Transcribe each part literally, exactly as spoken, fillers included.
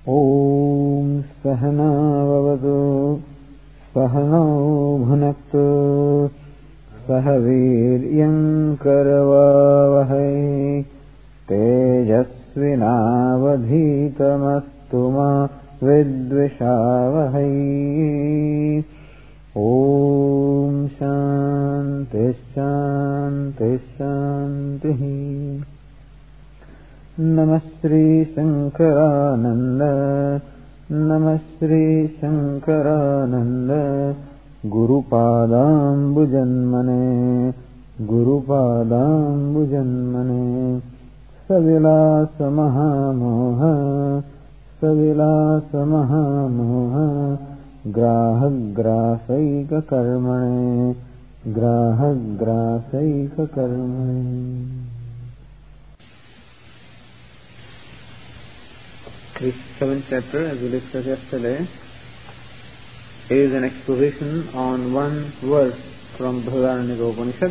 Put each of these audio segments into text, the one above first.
ॐ सहना भवतु सहनौ भुनक्तु सह वीर्यं करवावहै तेजस्विनावधीतमस्तु मा विद्विषावहै। ॐ शान्ति शान्ति शान्तिः। नमः श्री शंकरानंद नमः Shri Shankaranand गुरुपादाम्बुजन्मने गुरुपादाम्बुजन्मने सविलास महामोह सविलास महामोह ग्राहग्रासैक कर्मणे ग्राहग्रासैक कर्मणे। This seventh chapter, as we discussed yesterday, is an exposition on one verse from Brihadaranyaka Upanishad.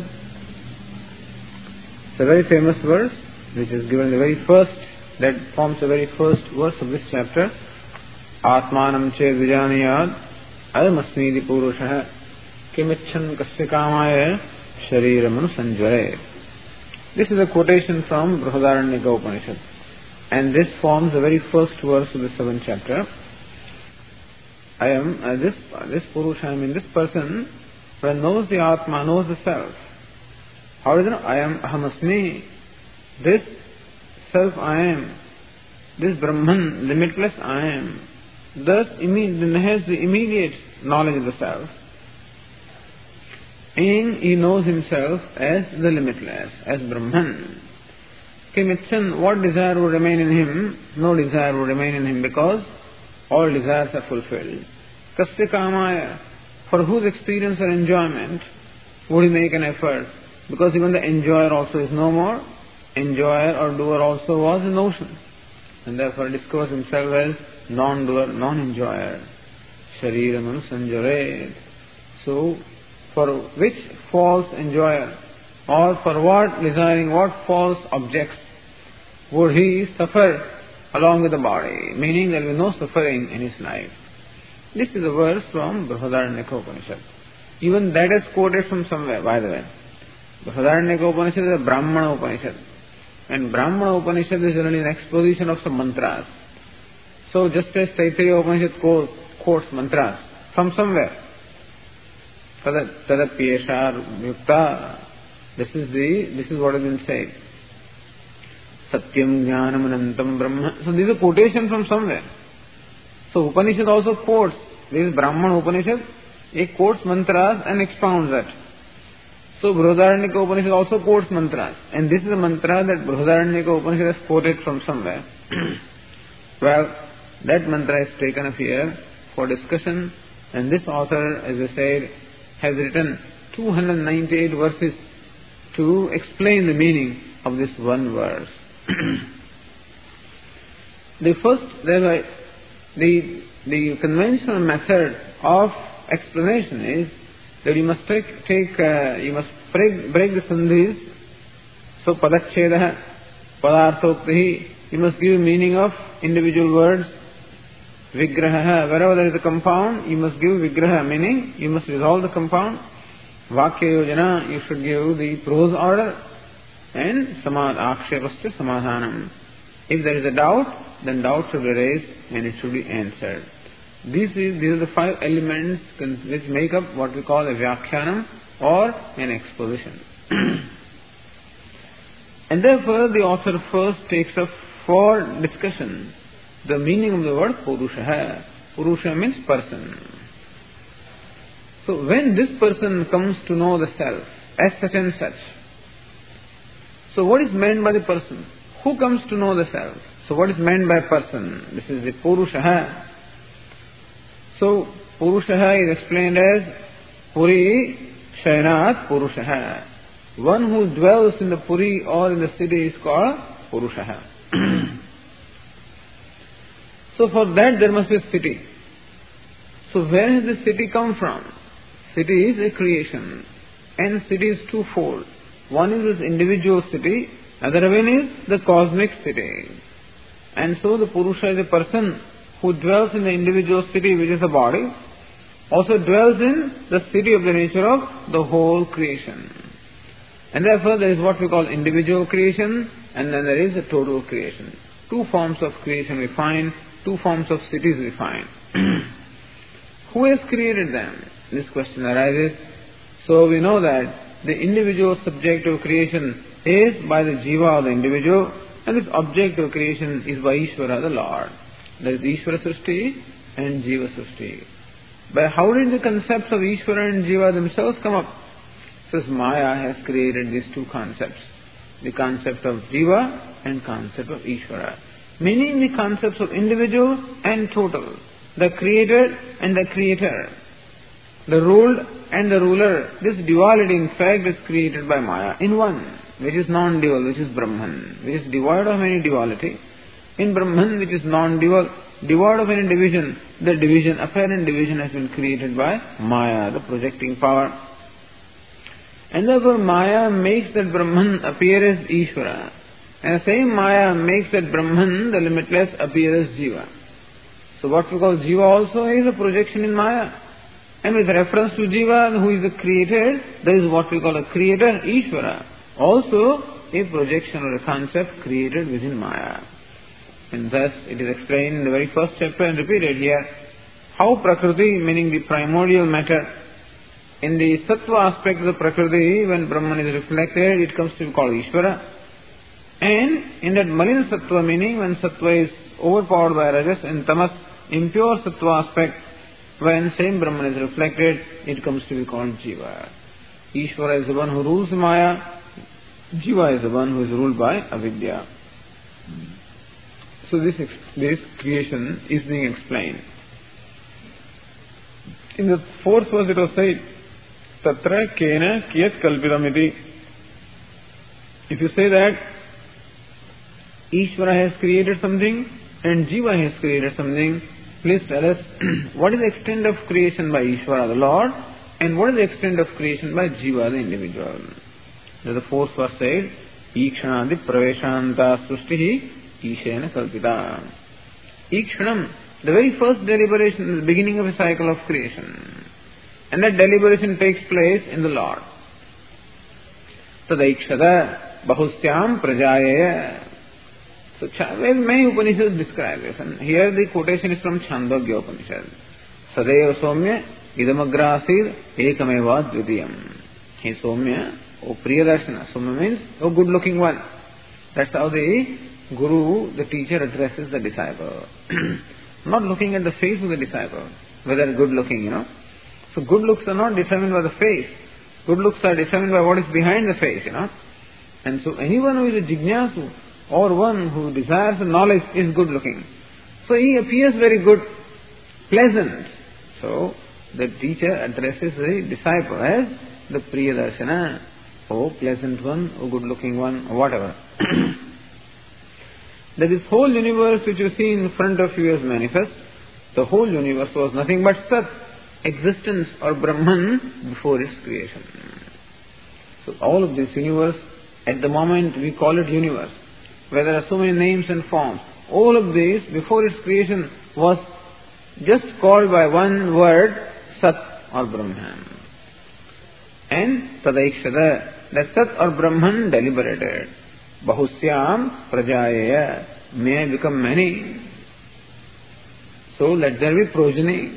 It's a very famous verse, which is given the very first, that forms the very first verse of this chapter. Atmanam ched vijaniyad ayamasmidi purushah kimichan kasya kamaya shariram anusanjvare. This is a quotation from Brihadaranyaka Upanishad. And this forms the very first verse of the seventh chapter. I am uh, this this Purusha, I mean this person, when knows the Atma, knows the self. How does it know? I am Ahamasmi. This self I am. This Brahman, limitless I am. Thus imme- has the immediate knowledge of the self. And he knows himself as the limitless, as Brahman. Kimichan, what desire would remain in him? No desire would remain in him because all desires are fulfilled. Kasya kamaya, for whose experience or enjoyment would he make an effort? Because even the enjoyer also is no more. Enjoyer or doer also was an ocean. And therefore discovers himself as non-doer, non-enjoyer. Shariram anusanjaret. So, for which false enjoyer or for what desiring what false objects would he suffer along with the body, meaning there will be no suffering in his life. This is a verse from Brihadaranyaka Upanishad. Even that is quoted from somewhere, by the way. Brihadaranyaka Upanishad is a Brahmana Upanishad. And Brahmana Upanishad is generally an exposition of some mantras. So just as Taittiriya Upanishad quotes mantras from somewhere. Tadapyeshar yukta. This is the, this is what has been said. Satyam Jnanam Anantam Brahma. So this is a quotation from somewhere. So Upanishad also quotes. This is Brahmana Upanishad. It quotes mantras and expounds that. So Brihadaranyaka Upanishad also quotes mantras. And this is a mantra that Brihadaranyaka Upanishad has quoted from somewhere. Well, that mantra is taken up here for discussion. And this author, as I said, has written two hundred ninety-eight verses to explain the meaning of this one verse. The first, the, the, the conventional method of explanation is that you must take, take uh, you must break, break the sandhis. So, padachchedah, padarthoktihi, you must give meaning of individual words. Vigraha, wherever there is a compound, you must give vigraha, meaning you must resolve the compound. Vakya yojana, you should give the prose order, and samad akshepasya samadhanam. If there is a doubt, then doubt should be raised and it should be answered. These, is, these are the five elements which make up what we call a vyakhyanam or an exposition. And therefore the author first takes up for discussion the meaning of the word Purusha. Purusha means person. So when this person comes to know the self as such and such, so what is meant by the person? Who comes to know the self? So what is meant by person? This is the Purusha. So Purusha is explained as Puri Shayanat Purusha. One who dwells in the Puri or in the city is called Purusha. So for that there must be a city. So where has the city come from? City is a creation. And city is twofold. One is this individual city, other one is the cosmic city. And so the Purusha is a person who dwells in the individual city which is the body, also dwells in the city of the nature of the whole creation. And therefore there is what we call individual creation, and then there is a total creation. Two forms of creation we find, two forms of cities we find. Who has created them? This question arises. So we know that the individual subject of creation is by the jiva of the individual, and this object of creation is by Ishvara, the Lord. There is Ishvara Srishti and Jiva Srishti. But how did the concepts of Ishvara and Jiva themselves come up? Says Maya has created these two concepts, the concept of Jiva and concept of Ishvara, meaning the concepts of individual and total, the created and the creator, the ruled and the ruler. This duality in fact is created by Maya in one, which is non-dual, which is Brahman, which is devoid of any duality. In Brahman, which is non-dual, devoid of any division, the division, apparent division has been created by Maya, the projecting power. And therefore Maya makes that Brahman appear as Ishvara. And the same Maya makes that Brahman, the limitless, appear as Jiva. So what we call Jiva also is a projection in Maya. And with reference to Jiva, who is the created, there is what we call a creator, Ishvara. Also a projection or a concept created within Maya. And thus it is explained in the very first chapter and repeated here, how Prakriti, meaning the primordial matter, in the Sattva aspect of the Prakriti, when Brahman is reflected, it comes to be called Ishvara. And in that Malina Sattva, meaning when Sattva is overpowered by Rajas and Tamas, impure Sattva aspect, when same Brahman is reflected, it comes to be called Jiva. Ishvara is the one who rules Maya, Jiva is the one who is ruled by Avidya. So this, this creation is being explained. In the fourth verse it was said, Tatra kena kiyat kalpitamiti. If you say that Ishvara has created something and Jiva has created something, please tell us what is the extent of creation by Ishvara, the Lord, and what is the extent of creation by Jiva, the individual. The fourth verse said, Ikshanadi praveshanta srushtihi ishena kalpita. Ikshanam, the very first deliberation, the beginning of a cycle of creation. And that deliberation takes place in the Lord. Tadaikshada bahusyam prajayaya. So many Upanishads describe this, and here the quotation is from Chandogya Upanishad. Sadeva Somya idamagrasid ekameva dvitiyam. Hey Somya, O Priyadarshana. Somya means, O good looking one. That's how the Guru, the teacher, addresses the disciple. Not looking at the face of the disciple, whether good looking, you know. So good looks are not determined by the face. Good looks are determined by what is behind the face, you know. And so anyone who is a jignasu or one who desires knowledge is good looking. So he appears very good, pleasant. So the teacher addresses the disciple as the Priyadarshana, oh pleasant one, oh good looking one, or whatever. That this whole universe which you see in front of you as manifest, the whole universe was nothing but Sat, existence or Brahman before its creation. So all of this universe, at the moment we call it universe, where there are so many names and forms, all of this before its creation was just called by one word, Sat or Brahman. And Tadaikshada, that Sat or Brahman deliberated. Bahusyam prajayaya, may become many. So let there be progeny.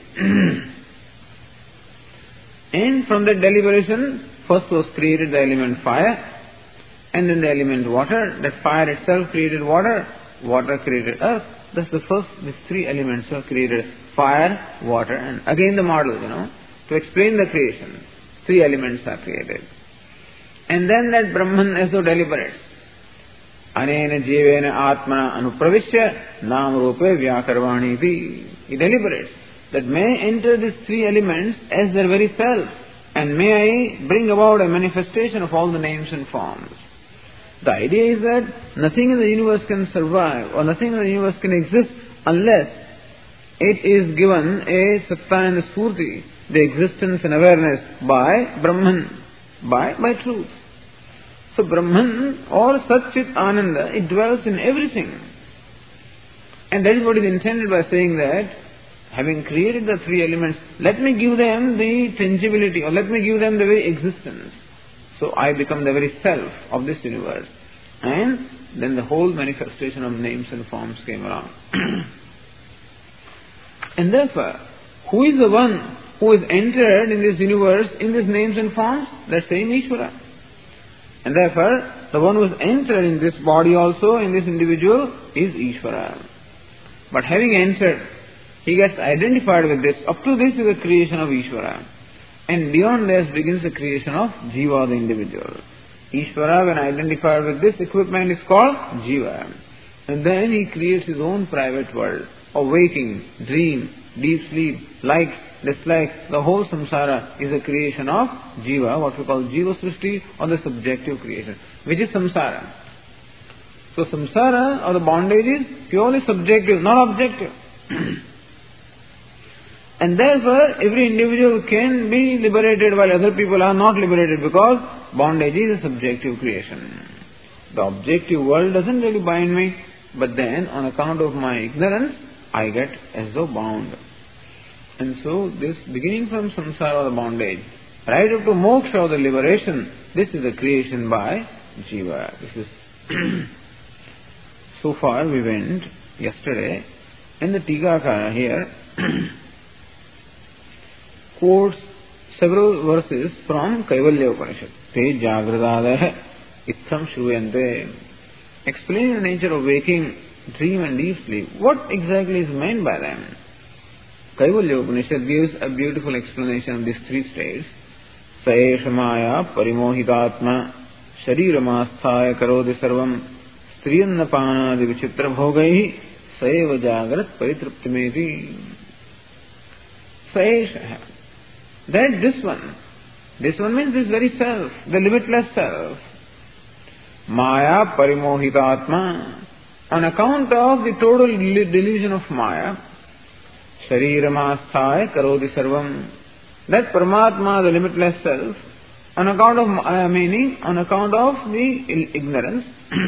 And from that deliberation, first was created the element fire, and then the element water. That fire itself created water, water created earth. That's the first, these three elements were created. Fire, water, and again the model, you know, to explain the creation. Three elements are created. And then that Brahman as though deliberates. Anena jivena atmana anupravishya nam rupe vyakarvaniti. He deliberates that may I enter these three elements as their very self, and may I bring about a manifestation of all the names and forms. The idea is that nothing in the universe can survive or nothing in the universe can exist unless it is given a satta and a spurti, the existence and awareness by Brahman, by, by truth. So Brahman or Sat Chit Ananda, it dwells in everything. And that is what is intended by saying that, having created the three elements, let me give them the tangibility, or let me give them the very existence. So I become the very self of this universe. And then the whole manifestation of names and forms came along. And therefore, who is the one who is entered in this universe, in these names and forms? That same Ishvara. And therefore, the one who has entered in this body also, in this individual, is Ishvara. But having entered, he gets identified with this. Up to this is the creation of Ishvara. And beyond this begins the creation of Jiva, the individual. Ishvara, when identified with this equipment, is called Jiva. And then he creates his own private world of waking, dream, deep sleep, likes, dislikes. The whole samsara is a creation of Jiva, what we call Jiva Srishti, or the subjective creation, which is samsara. So samsara, or the bondage, is purely subjective, not objective. And therefore, every individual can be liberated while other people are not liberated, because bondage is a subjective creation. The objective world doesn't really bind me, but then on account of my ignorance, I get as though bound. And so this, beginning from samsara, or the bondage, right up to moksha, or the liberation, this is a creation by Jiva. This is so far we went yesterday, and the Tikakara here quotes several verses from Kaivalya Upanishad. Te jagradadaha itham shruyante. Explaining the nature of waking, dream and deep sleep. What exactly is meant by them? Kaivalya Upanishad gives a beautiful explanation of these three states. Saesha maya parimohitatma shariramastaya karodi sarvam striyannapanadi vichitra bhogaihi saeva jagrat paritruptimeti. Saesha. That this one, this one means this very self, the limitless self. Maya parimohitatma. On account of the total delusion of Maya, Shariramastaya karodi sarvam. That Paramatma, the limitless self, on account of Maya meaning, on account of the ignorance,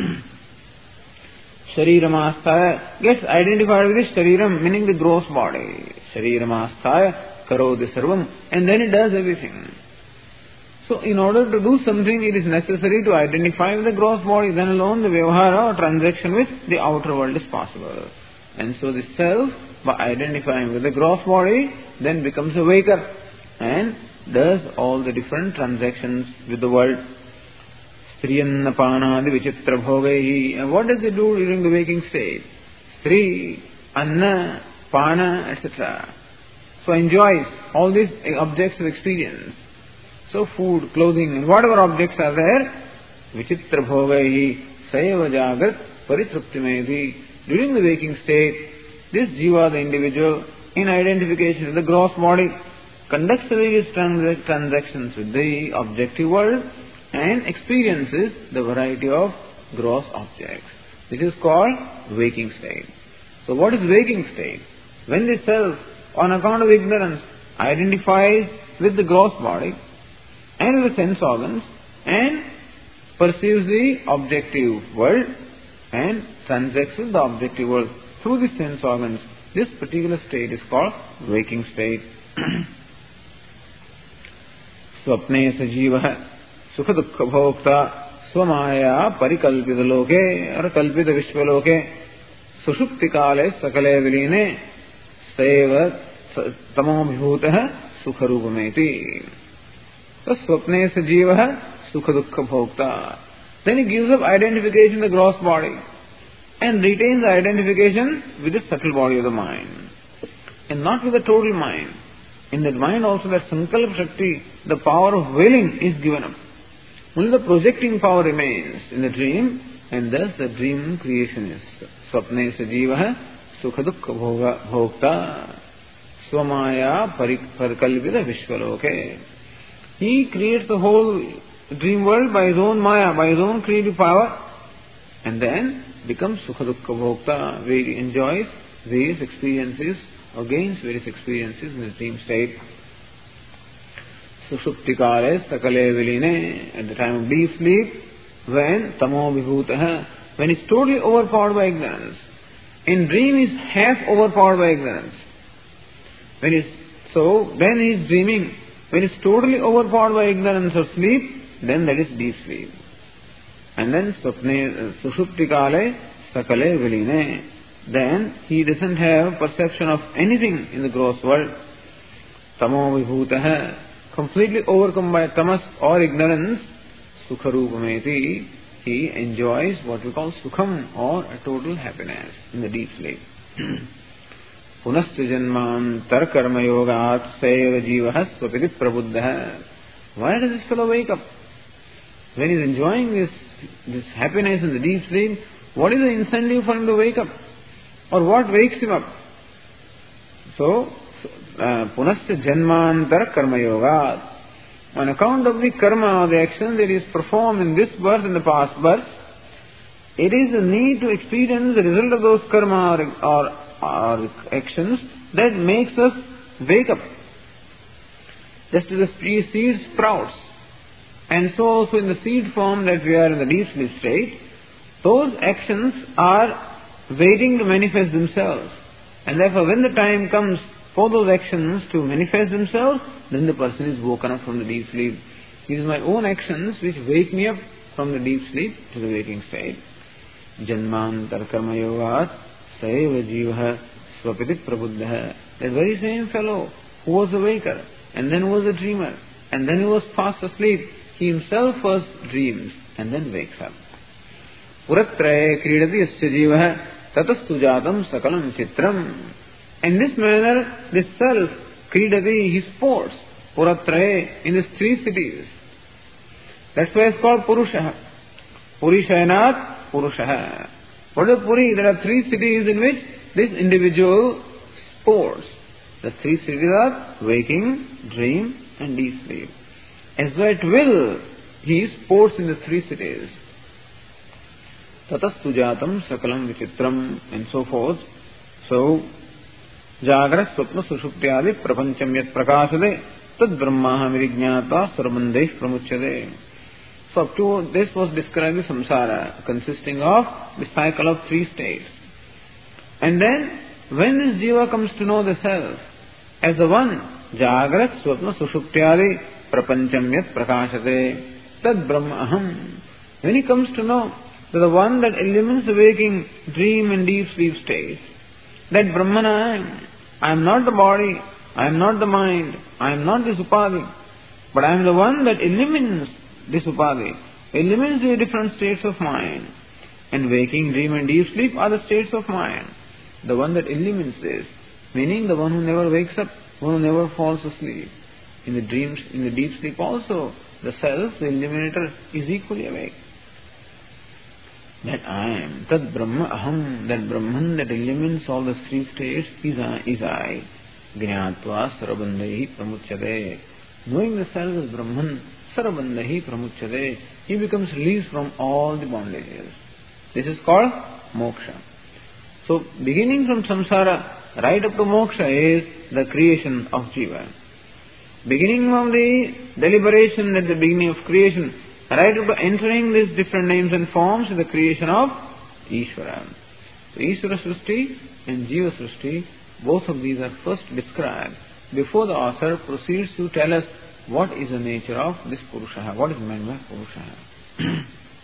Shariramastaya gets identified with the Shariram, meaning the gross body. Shariramastaya karodi sarvam. And then it does everything. So in order to do something, it is necessary to identify with the gross body. Then alone the vyavahara, or transaction with the outer world, is possible. And so the self, by identifying with the gross body, then becomes a waker and does all the different transactions with the world. Striyannapanadi vichitra bhogaihi. And what does it do during the waking state? Stri, anna, pana, et cetera. So enjoys all these objects of experience. So food, clothing, and whatever objects are there, vichitra bhogaihi saeva jagrat paritruptimeti. During the waking state, this jiva, the individual, in identification with the gross body, conducts various trans- transactions with the objective world and experiences the variety of gross objects. This is called waking state. So what is waking state? When the self, on account of ignorance, identifies with the gross body and with the sense organs and perceives the objective world and transacts with the objective world through the sense organs. This particular state is called waking state. Swapne sajiva sukha dukkha bhokta swamaya parikalpita loke or kalpita vishwaloke sushupti kale sakale viline seva tamobhutah sukha rupameti. So swapne sajiva sukha dukkha bhokta. Then he gives up identification with the gross body and retains the identification with the subtle body of the mind and not with the total mind. In that mind also that sankalpa shakti, the power of willing, is given up. Only the projecting power remains in the dream, and thus the dream creation is swapne sajiva sukha dukkha bhokta swamaya parikalpita vishwaloke. He creates the whole dream world by his own maya, by his own creative power, and then becomes sukha dukkha bhokta, where he enjoys various experiences or gains various experiences in the dream state. Sushupti kale sakale viline, at the time of deep sleep, when tamo vibhutah, when he is totally overpowered by ignorance in dream is half overpowered by ignorance. When he's, so, then he is dreaming. When he is totally overpowered by ignorance or sleep, then that is deep sleep. And then Swapne, Sushuptikale, Sakale Viline. Then he doesn't have perception of anything in the gross world. Tamo Vibhutaha, completely overcome by tamas or ignorance, Sukharupameti, he enjoys what we call Sukham or a total happiness in the deep sleep. Punasya janman tarkarma yogat sayava jivaha swapiti prabuddha. Why does this fellow wake up? When he is enjoying this, this happiness in the deep sleep, what is the incentive for him to wake up? Or what wakes him up? So, punasya janmantar karma yoga. On account of the karma or the action that is performed in this birth and the past birth, it is the need to experience the result of those karma or, or, or actions that makes us wake up. Just as the seed sprouts, and so also in the seed form that we are in the deep sleep state, those actions are waiting to manifest themselves. And therefore when the time comes for those actions to manifest themselves, then the person is woken up from the deep sleep. These are my own actions which wake me up from the deep sleep to the waking state. Janmantar karma yogat sayeva jivaha swapiti prabuddha. That very same fellow who was a waker, and then was a dreamer, and then he was fast asleep, he himself first dreams and then wakes up. Puratraye kridati asya jivaha tatastu jatam sakalam chitram. In this manner, this self, kridati, he sports, puratraye, in these three cities. That's why it's called Purusha. Purishayanat Purusha. What is Puri? There are three cities in which this individual sports. The three cities are waking, dream, and deep sleep. As though at will, he sports in the three cities. Tatastu jatam sakalam vichitram, and so forth. So, Jagrat Swapna Sushuptyadi Prapancham Yat Prakasade Tad Brahmaha Virijñātva Sarvandeh Pramuchyade. So up to this was describing samsara, consisting of the cycle of three states. And then, when this jiva comes to know the self as the one, Jagrat Swapna Sushuptyadi Prapancham Yat Prakasade Tad Brahma Aham. When he comes to know that the one that illumines the waking, dream and deep sleep states, that Brahman I am. I am not the body, I am not the mind, I am not this upadhi, but I am the one that illumines this upadhi, illumines the different states of mind. And waking, dream and deep sleep are the states of mind. The one that illumines this, meaning the one who never wakes up, one who never falls asleep. In the dreams, in the deep sleep also, the self, the illuminator, is equally awake. That I am, Tad Brahma Aham, that Brahman that illumines all the three states is I, is I. Gnātva Sarabandhahi Pramuchyade. Knowing the self as Brahman, Sarabandhahi Pramuchyade, he becomes released from all the bondages. This is called moksha. So, beginning from samsara, right up to moksha is the creation of jiva. Beginning from the deliberation at the beginning of creation, right up to entering these different names and forms in the creation of Ishvara. So Ishvara Srishti and Jiva Srishti, both of these are first described before the author proceeds to tell us what is the nature of this Purusha, what is meant by Purusha.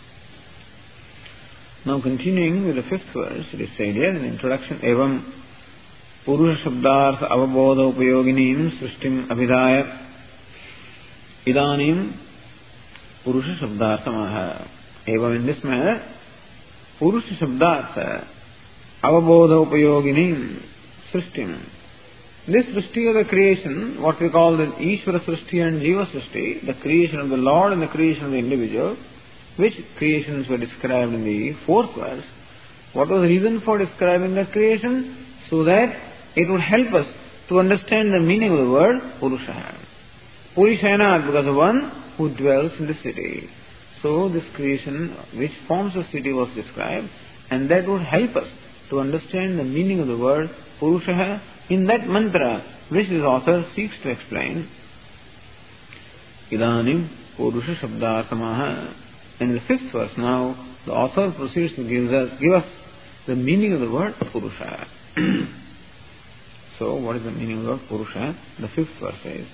Now continuing with the fifth verse, it is said here in the introduction, Evam Purusha Shabdartha Avabodha Upayoginim Srishtim Abhidaya Idanim Purusha Shabdartha Maha. Evam, in this manner, Purusha Shabdartha Avabodha Upayoginim Srishtim. This Srishti of the creation, what we call the Ishvara Srishti and Jiva Srishti, the creation of the Lord and the creation of the individual, which creations were described in the fourth verse. What was the reason for describing that creation? So that it would help us to understand the meaning of the word Purusha. Purishayanat, because the one who dwells in the city. So this creation which forms the city was described, and that would help us to understand the meaning of the word Purusha in that mantra which this author seeks to explain. Idanim Purusha Shabdarthamaha. In the fifth verse now, the author proceeds to give us, give us the meaning of the word Purusha. So, what is the meaning of the word Purusha? The fifth verse says,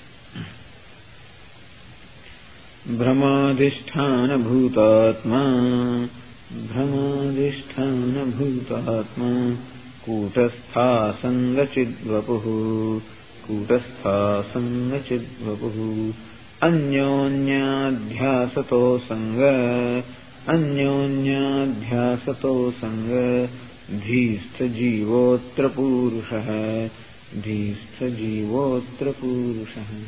Brahmadishthana bhutatma Brahmadishthana bhutatma Kutastha sangachidvapuhu Kutastha sangachidvapuhu Anyonyadhyasato sanga Anyonyadhyasato sanga Dhistha jivotra purushaha Dhistha jivotra purushaha.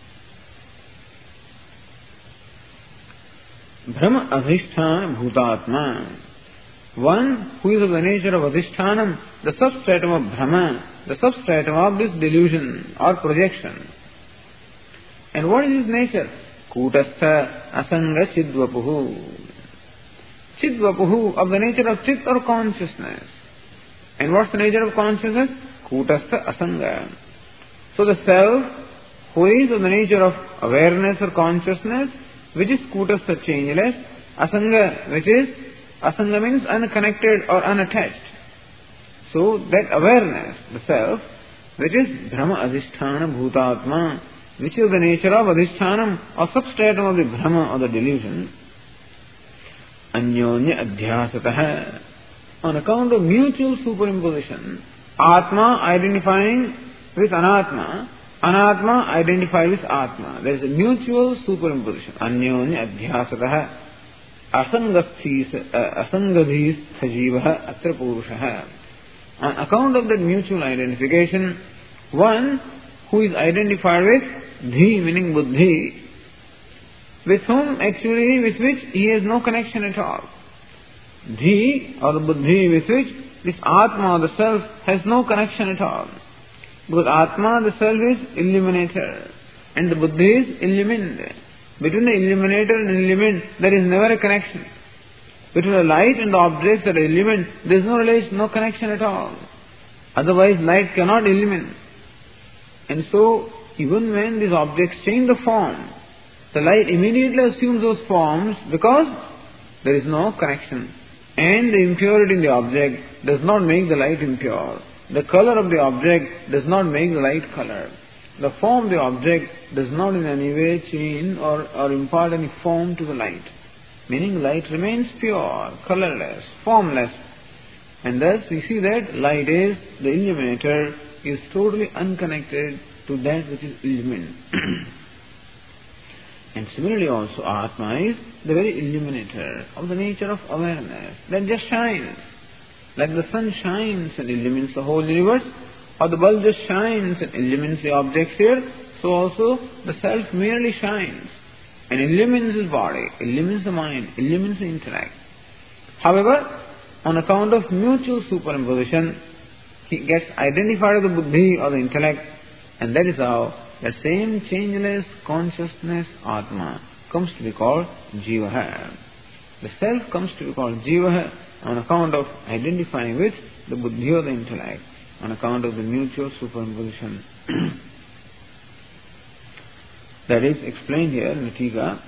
Brahma adhisthana bhutatma, one who is of the nature of adhishthanam, the substratum of Brahma, the substratum of this delusion or projection. And what is his nature? Kutastha asanga chidvapuhu. Chidvapuhu, of the nature of chit or consciousness. And what's the nature of consciousness? Kutastha asanga. So the self, who is of the nature of awareness or consciousness, which is kutastha, changeless, asanga, which is, asanga means unconnected or unattached. So that awareness, the self, which is Brahma adhisthana bhutatma, which is the nature of adhishthanam or substratum of the Brahma or the delusion, anyonya adhyasataha, on account of mutual superimposition, atma identifying with anatma, anatma identified with atma. There is a mutual superimposition. Anyonya adhyasataha asangadhis thajivaha atra purushaha. On account of that mutual identification, one who is identified with dhi, meaning buddhi, with whom actually, with which he has no connection at all. Dhi or the buddhi with which this atma or the self has no connection at all. Because atma, the self, is illuminator and the buddhi is illumined. Between the illuminator and illumined, there is never a connection. Between the light and the objects that are illumined, there is no relation, no connection at all. Otherwise, light cannot illumine. And so, even when these objects change the form, the light immediately assumes those forms because there is no connection. And the impurity in the object does not make the light impure. The color of the object does not make the light colored. The form of the object does not in any way change or, or impart any form to the light. Meaning light remains pure, colorless, formless. And thus we see that light is, the illuminator, is totally unconnected to that which is illumined. And similarly also Atma is the very illuminator of the nature of awareness that just shines. Like the sun shines and illumines the whole universe, or the bulb just shines and illumines the objects here, so also the self merely shines and illumines his body, illumines the mind, illumines the intellect. However, on account of mutual superimposition, he gets identified with the buddhi or the intellect, and that is how that same changeless consciousness Atma comes to be called Jivaha. The self comes to be called Jivaha on account of identifying with the buddhi or the intellect, on account of the mutual superimposition. That is explained here in the Tika.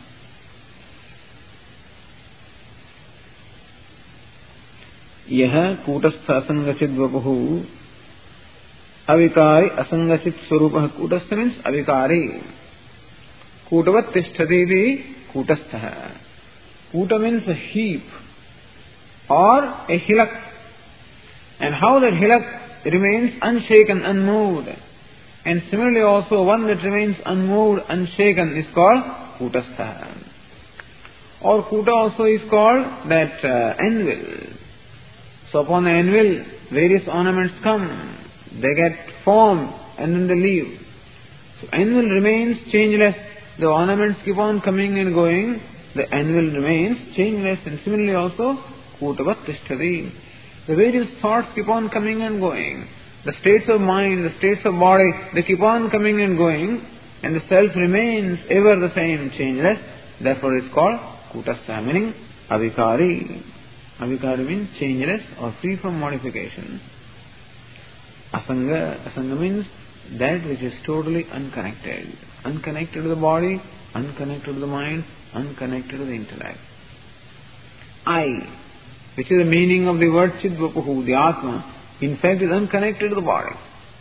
Yaha kutastha asangachit vapuhu avikari asangachit swarupah. Kutastha means avikari. Kutavat tishthadevi kutastha. Kuta means a heap or a hilak. And how that hilak remains unshaken, unmoved. And similarly also one that remains unmoved, unshaken is called Kutastha. Or Kuta also is called that uh, anvil. So upon the anvil, various ornaments come. They get formed and then they leave. So anvil remains changeless. The ornaments keep on coming and going. The anvil remains changeless. And similarly also, Kutavat tishtadi. The various thoughts keep on coming and going. The states of mind, the states of body, they keep on coming and going, and the self remains ever the same, changeless. Therefore it is called Kutastha, meaning avikari. Avikari means changeless or free from modification. Asanga, asanga means that which is totally unconnected. Unconnected to the body, unconnected to the mind, unconnected to the intellect. I, which is the meaning of the word Chidvapuhu, the Atma, in fact is unconnected to the body.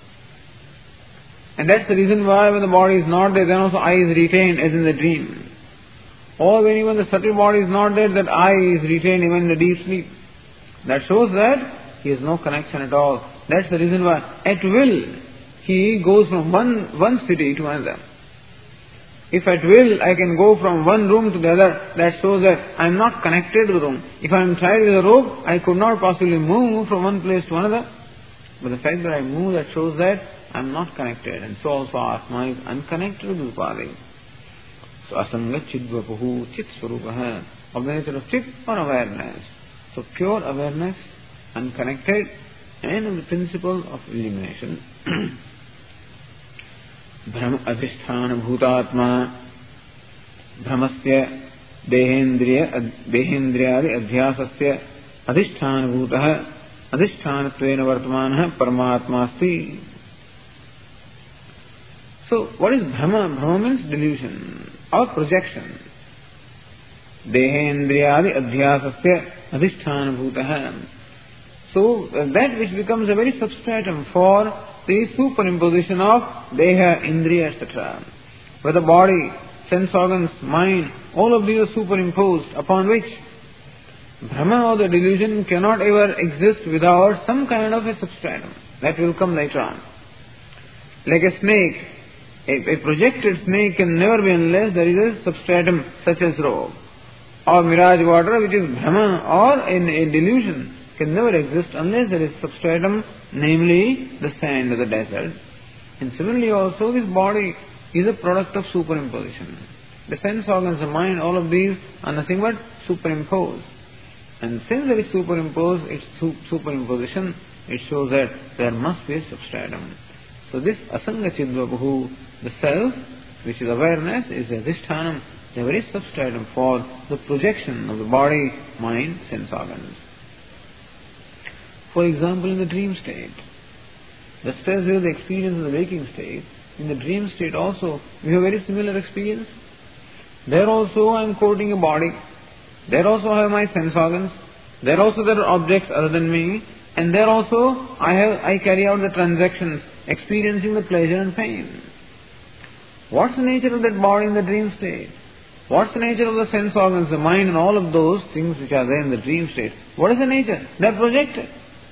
And that's the reason why when the body is not there, then also I is retained as in the dream. Or when even the subtle body is not there, that I is retained even in the deep sleep. That shows that he has no connection at all. That's the reason why at will he goes from one, one city to another. If at will I can go from one room to the other, that shows that I am not connected to the room. If I am tied with a rope, I could not possibly move from one place to another. But the fact that I move, that shows that I am not connected. And so also Atma is unconnected with Upadi. So Asanga Chidvapuhu, Chit Swarupaha, of the nature of Chit or awareness. So pure awareness, unconnected, and of the principle of elimination. Brahma Adhisthana Bhutatma Brahmasya Dehendriya Dehendriyadi Adhyasasya Adhisthana Bhutaha Adhisthanatvena Vartamanaha Paramatma Asti. So what is Brahma? Brahma means delusion or projection. Dehendriyadi Adhyasasya Adhisthana Bhutaha. So uh, that which becomes a very substratum for the superimposition of Deha, Indriya, et cetera. Where the body, sense organs, mind, all of these are superimposed, upon which Brahma or the delusion cannot ever exist without some kind of a substratum. That will come later on. Like a snake, a, a projected snake can never be unless there is a substratum such as rope. Or mirage water, which is Brahma, or in a delusion, can never exist unless there is substratum, namely the sand of the desert. And similarly also this body is a product of superimposition. The sense organs, the mind, all of these are nothing but superimposed. And since there is superimposed, it's superimposition, it shows that there must be a substratum. So this Asanga Chidvapuhu, the self, which is awareness, is adhishthanam, the very substratum for the projection of the body, mind, sense organs. For example, in the dream state, just as we have the experience in the waking state, in the dream state also we have very similar experience. There also I am quoting a body, there also I have my sense organs, there also there are objects other than me, and there also I have I carry out the transactions, experiencing the pleasure and pain. What's the nature of that body in the dream state? What's the nature of the sense organs, the mind, and all of those things which are there in the dream state? What is the nature? They are projected.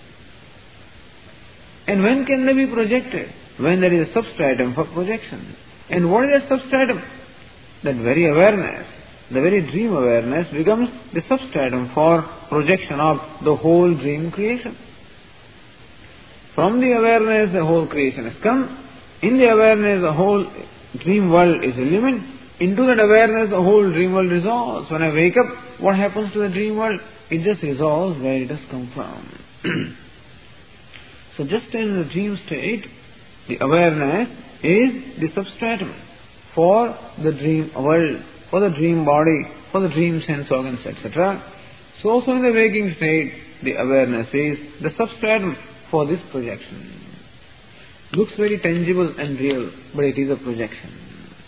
And when can they be projected? When there is a substratum for projection. And what is that substratum? That very awareness, the very dream awareness becomes the substratum for projection of the whole dream creation. From the awareness the whole creation has come. In the awareness the whole dream world is illumined. Into that awareness the whole dream world resolves. When I wake up, what happens to the dream world? It just resolves where it has come from. So just in the dream state, the awareness is the substratum for the dream world, for the dream body, for the dream sense organs, et cetera. So also in the waking state, the awareness is the substratum for this projection. Looks very tangible and real, but it is a projection.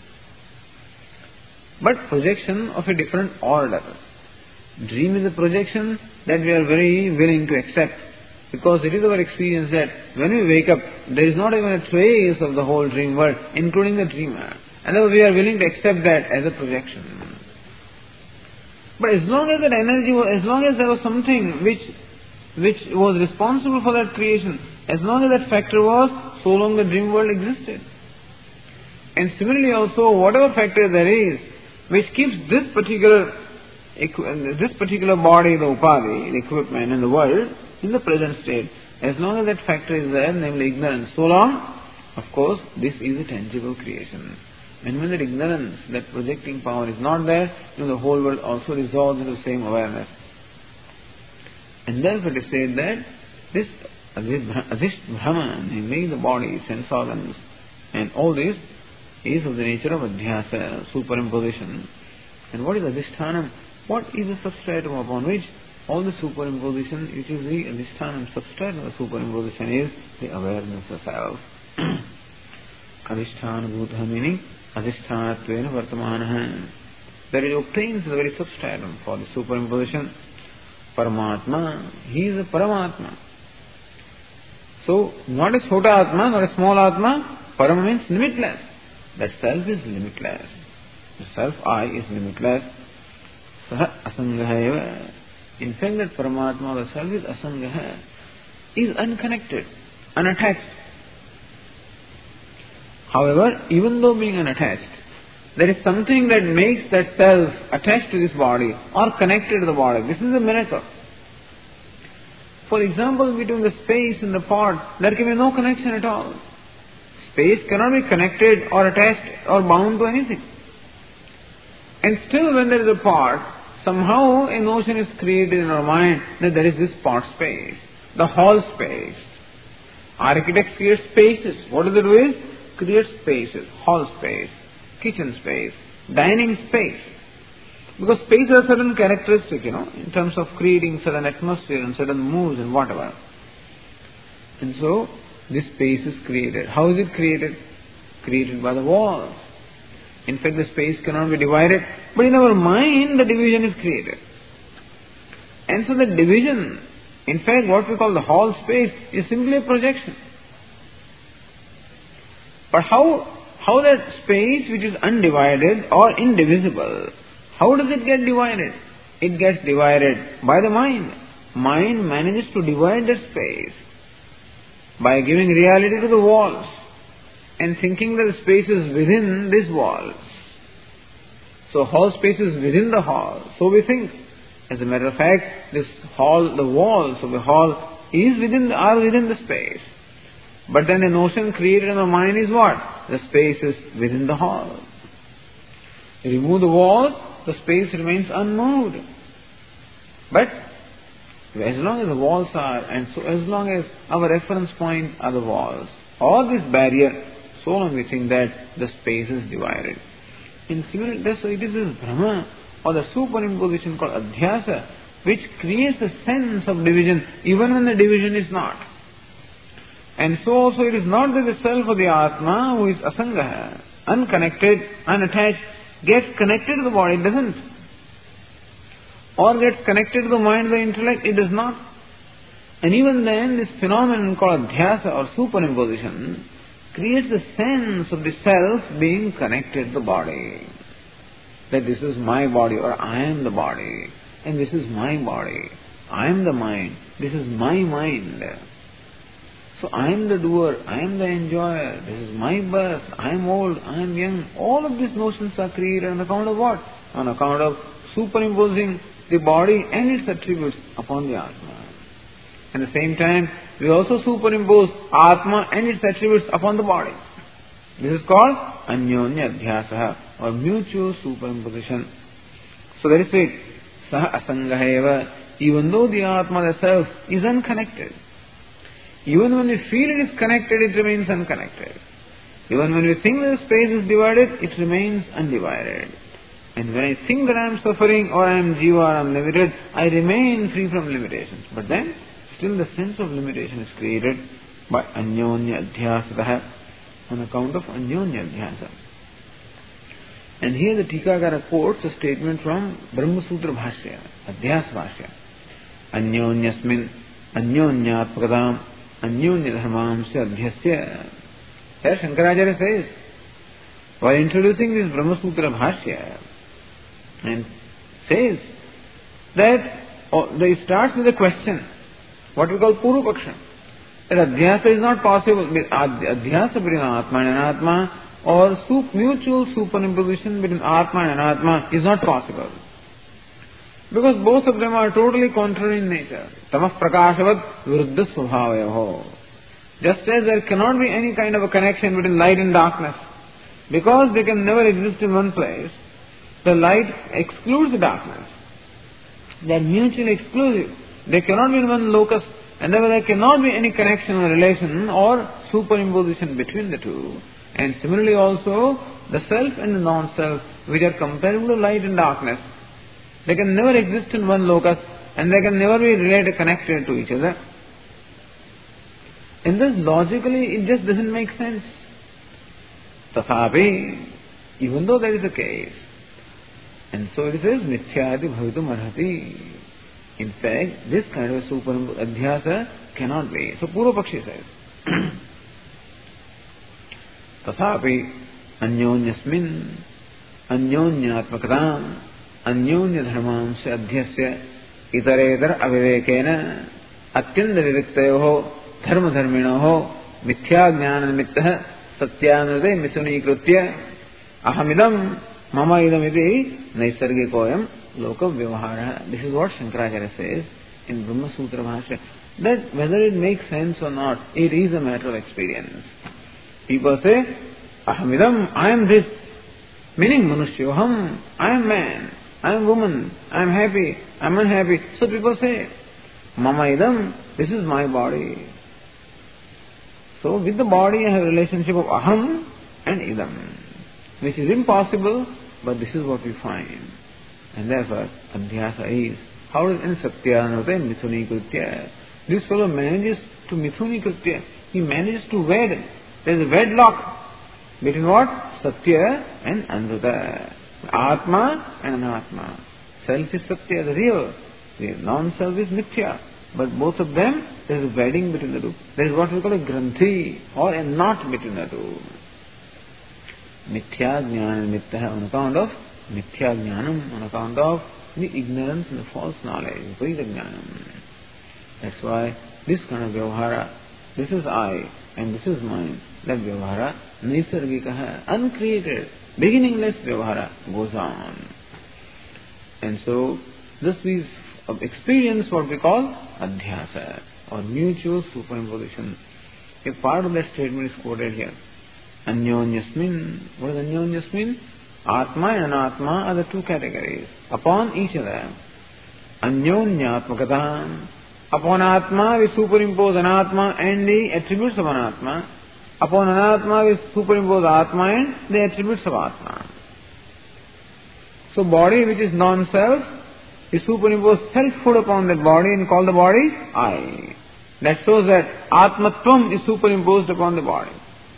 But projection of a different order. Dream is a projection that we are very willing to accept, because it is our experience that when we wake up, there is not even a trace of the whole dream world, including the dreamer. And therefore we are willing to accept that as a projection. But as long as that energy was, as long as there was something which which was responsible for that creation, as long as that factor was, so long the dream world existed. And similarly also, whatever factor there is, which keeps this particular this particular body, the upadi, the equipment in the world, in the present state, as long as that factor is there, namely ignorance, so long, of course, this is a tangible creation. And when that ignorance, that projecting power is not there, then the whole world also resolves into the same awareness. And therefore it is said that this Adhish Brahma, namely the body, sense organs, and all this is of the nature of adhyasa, superimposition. And what is adhishthanam? What is the substratum upon which all the superimposition, which is the adhishthanam, substratum of the superimposition is the awareness of self. Adhisthana bhutha meaning adhisthanatvena vartamanaha. That it obtains the very substratum for the superimposition. Paramatma. He is a Paramatma. So, not a Chota Atma, not a small Atma. Parama means limitless. That self is limitless. The self, I, is limitless. Saha asangahayava. In fact, that Paramatma, the self is asangaha, is unconnected, unattached. However, even though being unattached, there is something that makes that self attached to this body or connected to the body. This is a miracle. For example, between the space and the pot, there can be no connection at all. Space cannot be connected or attached or bound to anything. And still when there is a pot, somehow a notion is created in our mind that there is this pot space, the hall space. Architects create spaces. What do they do is create spaces, hall space, kitchen space, dining space. Because space has certain characteristics, you know, in terms of creating certain atmosphere and certain moods and whatever. And so, this space is created. How is it created? Created by the walls. In fact, the space cannot be divided, but in our mind, the division is created. And so the division, in fact, what we call the hall space, is simply a projection. But how, how that space which is undivided or indivisible, how does it get divided? It gets divided by the mind. Mind manages to divide that space by giving reality to the walls and thinking that the space is within these walls. So hall space is within the hall. So we think. As a matter of fact, this hall, the walls of the hall is within the, are within the space. But then a notion created in the mind is what? The space is within the hall. You remove the walls, the space remains unmoved. But as long as the walls are, and so as long as our reference point are the walls, or this barrier, so long we think that the space is divided. In similar, so it is this Brahma, or the superimposition called Adhyasa, which creates a sense of division, even when the division is not. And so also it is not that the self of the Atma, who is asangaha, unconnected, unattached, gets connected to the body. It doesn't. Or gets connected to the mind, the intellect. It does not. And even then, this phenomenon called Adhyasa or superimposition creates the sense of the self being connected to the body. That this is my body, or I am the body, and this is my body. I am the mind. This is my mind. So I am the doer, I am the enjoyer, this is my birth, I am old, I am young. All of these notions are created on account of what? On account of superimposing the body and its attributes upon the Atma. At the same time, we also superimpose Atma and its attributes upon the body. This is called Anyonya Adhyasa, or mutual superimposition. So that is it. Saha asangaheva. Even though the Atma, the self, is unconnected, even when we feel it is connected, it remains unconnected. Even when we think that the space is divided, it remains undivided. And when I think that I am suffering, or I am jiva, or I am limited, I remain free from limitations. But then, still the sense of limitation is created by Anyonya Adhyasataha, on account of Anyonya Adhyasa. And here the Tikakara quotes a statement from Brahma Sutra Bhashya, Adhyasa Bhashya. Anyonyasmin Anyonyatpakadam Anyonya Dharmamsya Adhyasya. There Shankaracharya says, while introducing this Brahma Sutra Bhashya, and says that, oh, it starts with a question, what we call Purupaksha. That Adhyasa is not possible. Adhyasa between Atma and Anatma, or sup, mutual superimposition between Atma and Anatma is not possible. Because both of them are totally contrary in nature. Tamah prakashavad viruddha svabhavayaho. Just as there cannot be any kind of a connection between light and darkness, because they can never exist in one place, the light excludes the darkness. They are mutually exclusive. They cannot be in one locus, and therefore there cannot be any connection or relation or superimposition between the two. And similarly also, the self and the non-self, which are comparable to light and darkness, they can never exist in one locus, and they can never be related, connected to each other. And thus logically it just doesn't make sense. Tathapi, even though that is the case, and so it says, Mithyati bhavitum arhati. In fact, this kind of superimposed adhyasa cannot be. So Purva Pakshi says, Tasapi anyonyasmin anyonyatmakatam anyonya dharmam se adhyasya itaredar avivekena atyanda viviktayoho dharma dharminoho mithya jnana nimittah satyanurde misunikritya ahamidam mama idam iti naisargikoyam loka vyavahara. This is what Shankaracharya says in Brahma Sutra Bhashya, that whether it makes sense or not, it is a matter of experience. People say, ahamidam, I am this, meaning manusyoham, I am man, I am woman, I am happy, I am unhappy. So people say, mama idam, this is my body. So with the body I have a relationship of aham and idam, which is impossible, but this is what we find. And therefore, adhyasa is, how does in satyanurte mithuni kritya? This fellow manages to mithuni kritya. He manages to wed. There is a wedlock between what? Satya and Anruta. Atma and Anatma. Self is Satya, the real. The non-self is Mithya. But both of them, there is a wedding between the two. There is what we call a granthi, or a knot between the two. Mithya jnana nimittah, on account of Mithya jnanam, on account of the ignorance and the false knowledge, Viparita jnanam. That's why this kind of vyavahara, this is I and this is mine, that vyavahara, nisargikaha, uncreated, beginningless vyavahara goes on. And so, this is of experience what we call adhyasa, or mutual superimposition. A part of that statement is quoted here. Anyonyasmin. What is anyonyasmin? Atma and Anatma are the two categories. Upon each other. Anyonyatmakatam. Upon Atma we superimpose Anatma and the attributes of Anatma. Upon Anatma we superimpose Atma and the attributes of Atma. So body which is non-self, we superimpose selfhood upon that body and call the body I. That shows that Atmatvam is superimposed upon the body.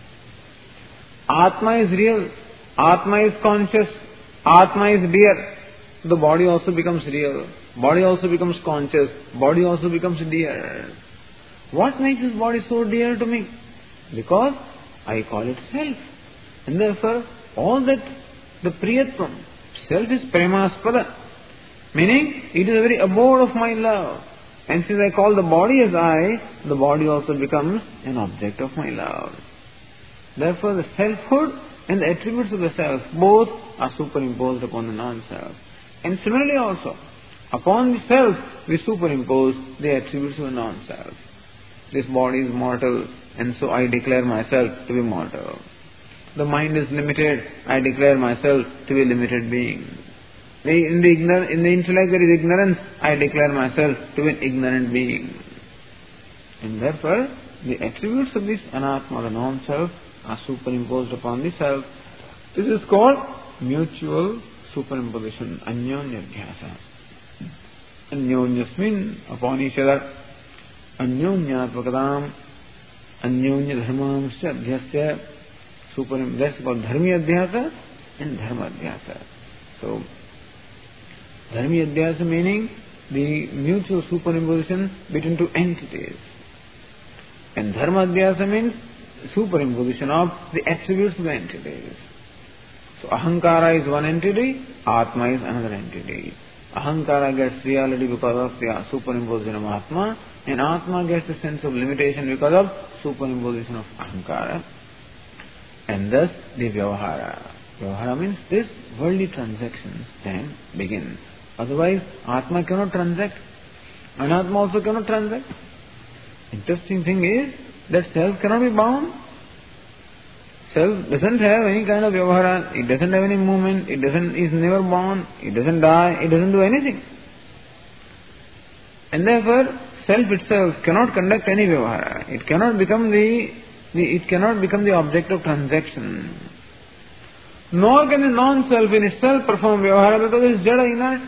Atma is real. Atma is conscious. Atma is dear. The body also becomes real. Body also becomes conscious. Body also becomes dear. What makes this body so dear to me? Because I call it self. And therefore, all that, the priyatvam, self is premaspada. Meaning, it is the very abode of my love. And since I call the body as I, the body also becomes an object of my love. Therefore, the selfhood and the attributes of the self, both are superimposed upon the non-self. And similarly also, upon the self, we superimpose the attributes of the non-self. This body is mortal, and so I declare myself to be mortal. The mind is limited, I declare myself to be a limited being. In the, ignor- in the intellect there is ignorance, I declare myself to be an ignorant being. And therefore, the attributes of this anatma, the non-self, are superimposed upon the self. This is called mutual superimposition, anyonyadhyasa. Anyonyasmin, upon each other. Anyonyatmakatam, anyonya dharmamsya adhyasya, superim. That's called dharmi adhyasa and dharma adhyasa. So, dharmi adhyasa meaning the mutual superimposition between two entities. And dharma adhyasa means superimposition of the attributes of the entities. So ahankara is one entity, atma is another entity. Ahankara gets reality because of the superimposition of atma, and atma gets a sense of limitation because of superimposition of ahankara. And thus the vyavahara. Vyavahara means this worldly transactions can begin. Otherwise, atma cannot transact. Anatma also cannot transact. Interesting thing is that self cannot be bound. Self doesn't have any kind of vyavahara, it doesn't have any movement, it doesn't is never born, it doesn't die, it doesn't do anything. And therefore, self itself cannot conduct any vyavahara. It cannot become the, the it cannot become the object of transaction. Nor can the non-self in itself perform vyavahara because it is jada inert.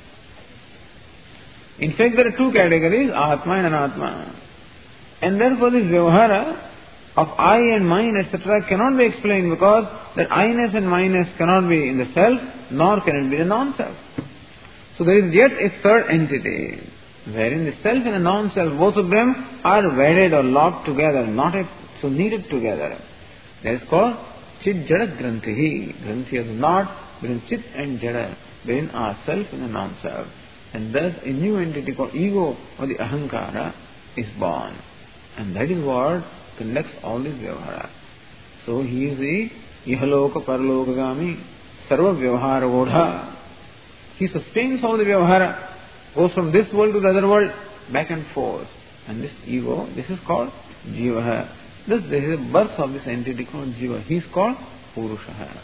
In fact, there are two categories, atma and anatma. And therefore this vyavahara of I and mine, et cetera cannot be explained because that I-ness and mine-ness cannot be in the self, nor can it be the non-self. So there is yet a third entity. wherein the self and the non-self, both of them are wedded or locked together, not so knitted together. That is called Chit Jada Granthi. Granthi is not between Chit and Jada, between our self and the non-self. And thus a new entity called ego or the Ahankara is born. And that is what conducts all these Vyavahara. So he is the Ihaloka Paralokagami Sarva Vyavahara Vodha. He sustains all the Vyavahara, goes from this world to the other world, back and forth. And this ego, this is called Jivaha. Thus there is a birth of this entity called Jiva. He is called Purushaha.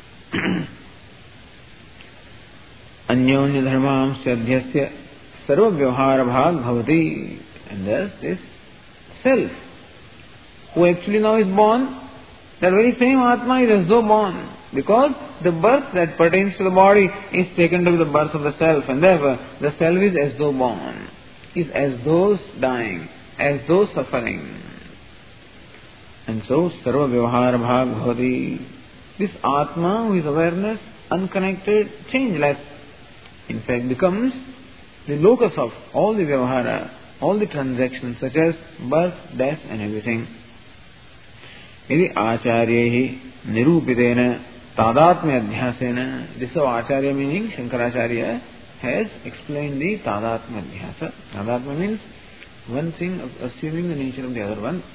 Anyonya dharmam syadhyasya sarva vyavahara bhag bhavati. And thus this self, who actually now is born, that very same Atma is as though born. Because the birth that pertains to the body is taken to be the birth of the self. And therefore the self is as though born, is as though dying, as though suffering. And so sarva vyavahara bhag bhavati. This Atma, who is awareness, unconnected, changeless, in fact becomes the locus of all the vyavahara, all the transactions such as birth, death and everything. Yadi acharyehi nirupitena tadatmya adhyasena. This is Acharya meaning Shankaracharya has explained the tadatmya adhyasa. Tadatmya means one thing assuming the nature of the other one.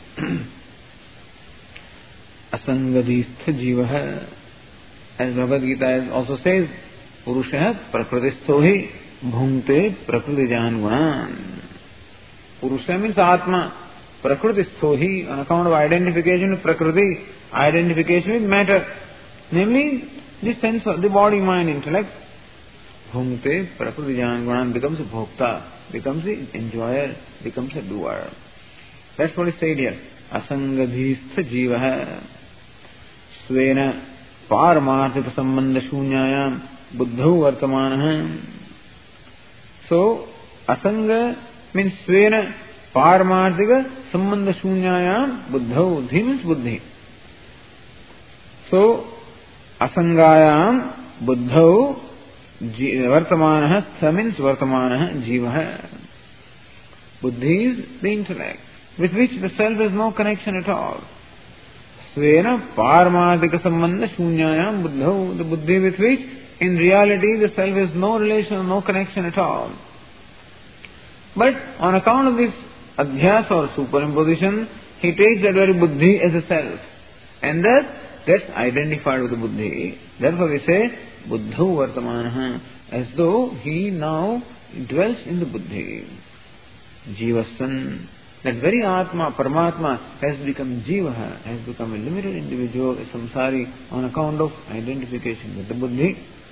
Asangadistha jivaha. As Bhagavad Gita also says, Purusha prakritisto hi bhungte prakritijan gunan. Purusha means Atma. Prakritisto hi, on account of identification with Prakriti, identification with matter, namely the sense of the body, mind, intellect. Bhungte prakritijan gunan becomes a bhokta, becomes the enjoyer, becomes a doer. That's what is said here. Asangadhistha jivaha svena parmarthika sambandha shunyayam buddhau vartamanaha. So, asanga means svena parmarthika sambandha shunyayam buddhau. Dhi means buddhi. So, asangayam buddhau vartamanaha. Stha means vartamanaha jivaha. Buddhi is the intellect, with which the self has no connection at all. Svena parmadika sambandha shunyayam buddhau. The buddhi with which in reality the self has no relation, no connection at all. But on account of this adhyasa or superimposition, he takes that very buddhi as a self. And thus gets identified with the buddhi. Therefore we say buddhau vartamanaha, as though he now dwells in the buddhi. Jivasan. That very Atma, Paramatma has become Jivaha, has become a limited individual, a samsari, on account of identification with the buddhi.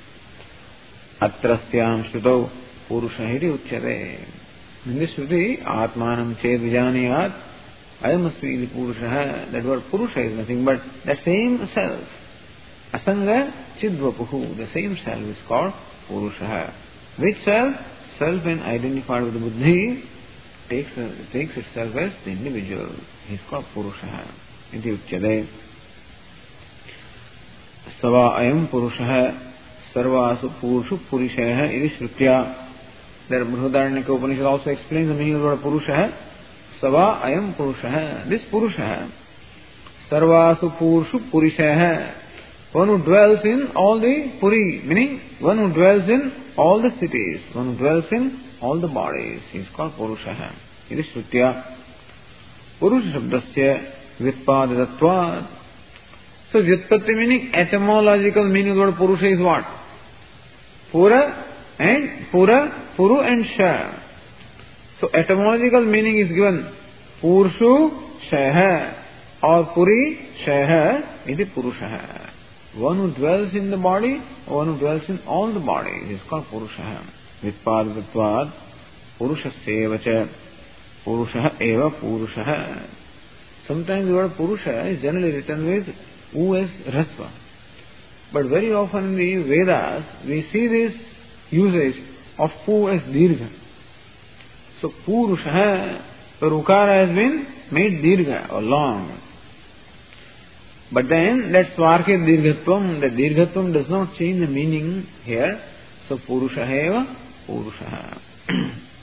Atrasyam Shrutau Purushahiri Uchyate. In this Shruti, Atmanam Ched Vijaniyat, I must be the Purushaha. That word Purusha is nothing but the same self. Asanga Chidvapuhu, the same self is called Purushaha. Which self? Self when identified with the buddhi takes, uh, takes itself as the individual. He is called Purushaha. Iti Uchyate. Sava ayam Purushaha sarvasu Purushu Purishaya iti Shrutya. There Brihadaranyaka Upanishad also explains the meaning of the word Purushaha. Sava ayam Purushaha. This Purushaha sarvasu Purushu Purishaya. One who dwells in all the Puri, meaning one who dwells in all the cities, one who dwells in all the bodies. He is called Purushaha. It is Shrutya. Purusha Shabdasya Vyutpadatatvat. So Vyutpatti meaning etymological meaning of the word Purusha is what? Pura and Pura, Puru and Sha. So etymological meaning is given Purushu Shaha or Puri Shaha iti Purushaha. One who dwells in the body, or one who dwells in all the bodies is called Purushaha. Vyutpadatatvat Purushasya vacha Purushaha eva Purushaha. Sometimes the word Purusha is generally written with U as Rasva. But very often in the Vedas, we see this usage of Pu as Dirgha. So Purushaha, the Rukara has been made Dirgha or long. But then that Swarke Dirghatvam, the Dirghatvam does not change the meaning here. So Purushaha eva Purushaha.